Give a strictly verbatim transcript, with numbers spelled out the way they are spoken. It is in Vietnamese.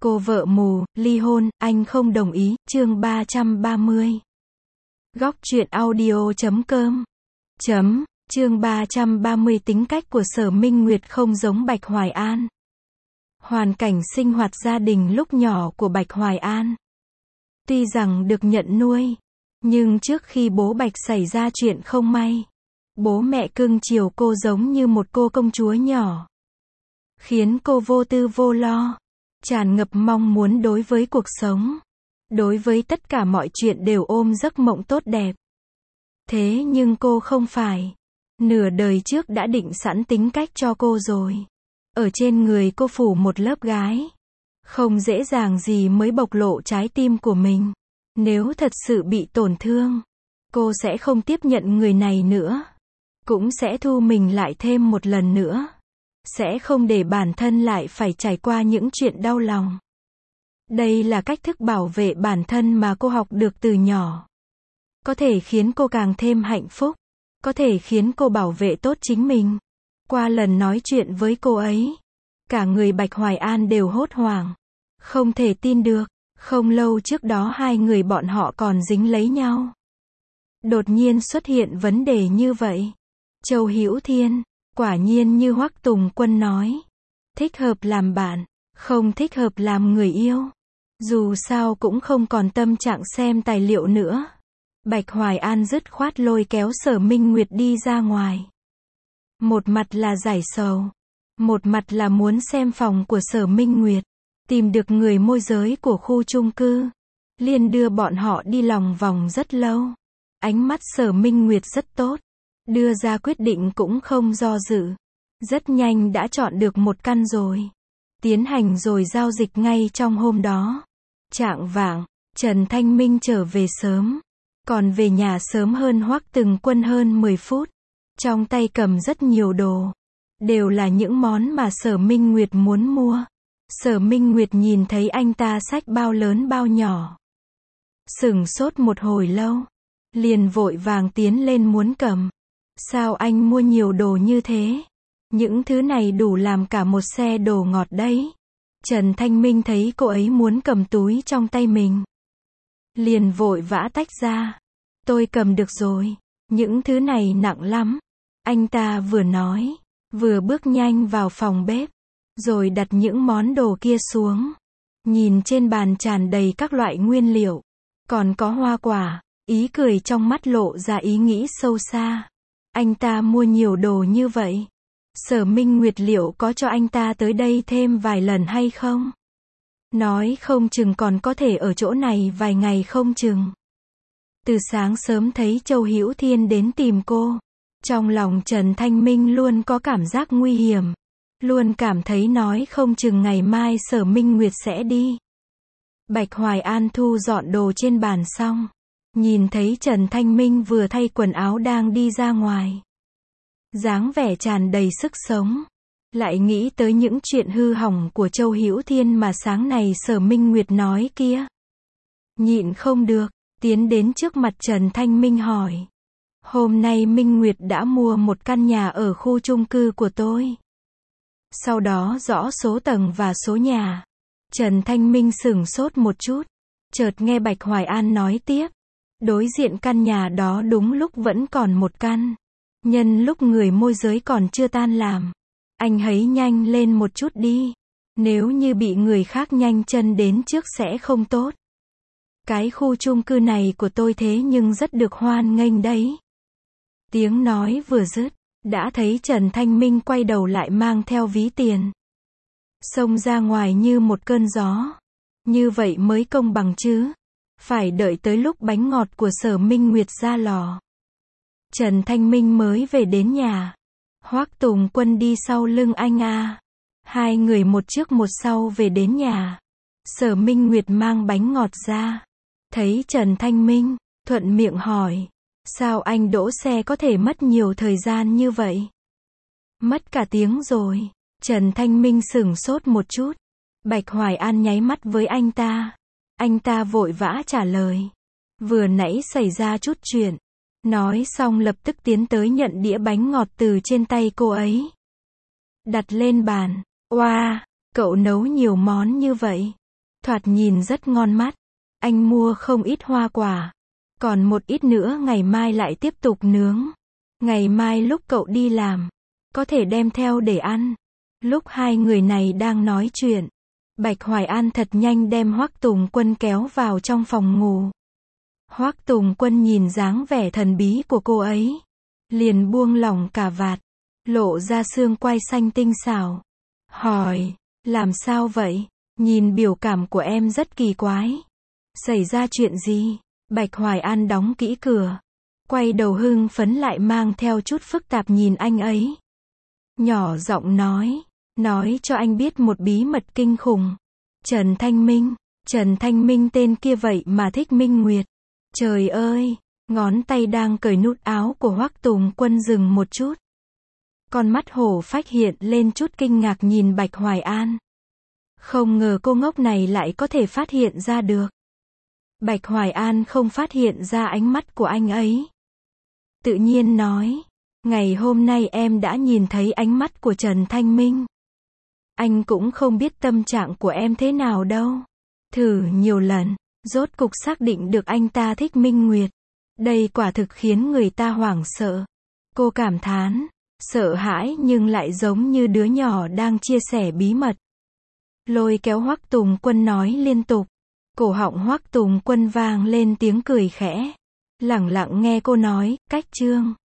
Cô vợ mù, ly hôn, anh không đồng ý, chương ba trăm ba mươi. Góc truyện audio chấm com. Chấm, chương ba trăm ba mươi tính cách của Sở Minh Nguyệt không giống Bạch Hoài An. Hoàn cảnh sinh hoạt gia đình lúc nhỏ của Bạch Hoài An. Tuy rằng được nhận nuôi, nhưng trước khi bố Bạch xảy ra chuyện không may, bố mẹ cưng chiều cô giống như một cô công chúa nhỏ, khiến cô vô tư vô lo, tràn ngập mong muốn đối với cuộc sống. Đối với tất cả mọi chuyện đều ôm giấc mộng tốt đẹp. Thế nhưng cô không phải. Nửa đời trước đã định sẵn tính cách cho cô rồi. Ở trên người cô phủ một lớp gái. Không dễ dàng gì mới bộc lộ trái tim của mình. Nếu thật sự bị tổn thương, cô sẽ không tiếp nhận người này nữa. Cũng sẽ thu mình lại thêm một lần nữa. Sẽ không để bản thân lại phải trải qua những chuyện đau lòng. Đây là cách thức bảo vệ bản thân mà cô học được từ nhỏ. Có thể khiến cô càng thêm hạnh phúc. Có thể khiến cô bảo vệ tốt chính mình. Qua lần nói chuyện với cô ấy, cả người Bạch Hoài An đều hốt hoảng. Không thể tin được, không lâu trước đó hai người bọn họ còn dính lấy nhau. Đột nhiên xuất hiện vấn đề như vậy. Châu Hữu Thiên, quả nhiên như Hoắc Tùng Quân nói. Thích hợp làm bạn, không thích hợp làm người yêu. Dù sao cũng không còn tâm trạng xem tài liệu nữa. Bạch Hoài An dứt khoát lôi kéo Sở Minh Nguyệt đi ra ngoài. Một mặt là giải sầu, một mặt là muốn xem phòng của Sở Minh Nguyệt, tìm được người môi giới của khu chung cư. Liên đưa bọn họ đi lòng vòng rất lâu. Ánh mắt Sở Minh Nguyệt rất tốt, đưa ra quyết định cũng không do dự. Rất nhanh đã chọn được một căn rồi. Tiến hành rồi giao dịch ngay trong hôm đó. Chạng vạng, Trần Thanh Minh trở về sớm. Còn về nhà sớm hơn Hoắc Tùng Quân hơn mười phút. Trong tay cầm rất nhiều đồ. Đều là những món mà Sở Minh Nguyệt muốn mua. Sở Minh Nguyệt nhìn thấy anh ta xách bao lớn bao nhỏ. Sửng sốt một hồi lâu. Liền vội vàng tiến lên muốn cầm. Sao anh mua nhiều đồ như thế? Những thứ này đủ làm cả một xe đồ ngọt đấy. Trần Thanh Minh thấy cô ấy muốn cầm túi trong tay mình. Liền vội vã tách ra. Tôi cầm được rồi. Những thứ này nặng lắm. Anh ta vừa nói, vừa bước nhanh vào phòng bếp. Rồi đặt những món đồ kia xuống. Nhìn trên bàn tràn đầy các loại nguyên liệu. Còn có hoa quả. Ý cười trong mắt lộ ra ý nghĩ sâu xa. Anh ta mua nhiều đồ như vậy. Sở Minh Nguyệt liệu có cho anh ta tới đây thêm vài lần hay không? Nói không chừng còn có thể ở chỗ này vài ngày không chừng. Từ sáng sớm thấy Châu Hữu Thiên đến tìm cô. Trong lòng Trần Thanh Minh luôn có cảm giác nguy hiểm. Luôn cảm thấy nói không chừng ngày mai Sở Minh Nguyệt sẽ đi. Bạch Hoài An thu dọn đồ trên bàn xong. Nhìn thấy Trần Thanh Minh vừa thay quần áo đang đi ra ngoài. Dáng vẻ tràn đầy sức sống. Lại nghĩ tới những chuyện hư hỏng của Châu Hữu Thiên mà sáng này Sở Minh Nguyệt nói kia. Nhịn không được, tiến đến trước mặt Trần Thanh Minh hỏi. Hôm nay Minh Nguyệt đã mua một căn nhà ở khu chung cư của tôi. Sau đó rõ số tầng và số nhà. Trần Thanh Minh sửng sốt một chút. Chợt nghe Bạch Hoài An nói tiếp. Đối diện căn nhà đó đúng lúc vẫn còn một căn. Nhân lúc người môi giới còn chưa tan làm. Anh hãy nhanh lên một chút đi. Nếu như bị người khác nhanh chân đến trước sẽ không tốt. Cái khu chung cư này của tôi thế nhưng rất được hoan nghênh đấy. Tiếng nói vừa dứt, đã thấy Trần Thanh Minh quay đầu lại mang theo ví tiền. Xông ra ngoài như một cơn gió. Như vậy mới công bằng chứ. Phải đợi tới lúc bánh ngọt của Sở Minh Nguyệt ra lò. Trần Thanh Minh mới về đến nhà. Hoắc Tùng Quân đi sau lưng anh a. Hai người một trước một sau về đến nhà. Sở Minh Nguyệt mang bánh ngọt ra. Thấy Trần Thanh Minh, thuận miệng hỏi. Sao anh đỗ xe có thể mất nhiều thời gian như vậy? Mất cả tiếng rồi. Trần Thanh Minh sửng sốt một chút. Bạch Hoài An nháy mắt với anh ta. Anh ta vội vã trả lời. Vừa nãy xảy ra chút chuyện. Nói xong lập tức tiến tới nhận đĩa bánh ngọt từ trên tay cô ấy. Đặt lên bàn. Oa, wow, cậu nấu nhiều món như vậy. thoạt nhìn rất ngon mắt. Anh mua không ít hoa quả. Còn một ít nữa ngày mai lại tiếp tục nướng. Ngày mai lúc cậu đi làm, có thể đem theo để ăn. Lúc hai người này đang nói chuyện, Bạch Hoài An thật nhanh đem Hoắc Tùng Quân kéo vào trong phòng ngủ. Hoắc Tùng Quân nhìn dáng vẻ thần bí của cô ấy, liền buông lỏng cà vạt, lộ ra xương quai xanh tinh xảo. Hỏi, làm sao vậy? Nhìn biểu cảm của em rất kỳ quái. Xảy ra chuyện gì? Bạch Hoài An đóng kỹ cửa, quay đầu hưng phấn lại mang theo chút phức tạp nhìn anh ấy. Nhỏ giọng nói, nói cho anh biết một bí mật kinh khủng. Trần Thanh Minh, Trần Thanh Minh tên kia vậy mà thích Minh Nguyệt. Trời ơi, ngón tay đang cởi nút áo của Hoắc Tùng Quân dừng một chút. Con mắt hổ phách hiện lên chút kinh ngạc nhìn Bạch Hoài An. Không ngờ cô ngốc này lại có thể phát hiện ra được. Bạch Hoài An không phát hiện ra ánh mắt của anh ấy. Tự nhiên nói, ngày hôm nay em đã nhìn thấy ánh mắt của Trần Thanh Minh. Anh cũng không biết tâm trạng của em thế nào đâu. Thử nhiều lần, rốt cục xác định được anh ta thích Minh Nguyệt. Đây quả thực khiến người ta hoảng sợ. Cô cảm thán, sợ hãi nhưng lại giống như đứa nhỏ đang chia sẻ bí mật. Lôi kéo Hoắc Tùng Quân nói liên tục. Cổ họng Hoắc Tùng Quân vang lên tiếng cười khẽ. Lẳng lặng nghe cô nói, cách chương.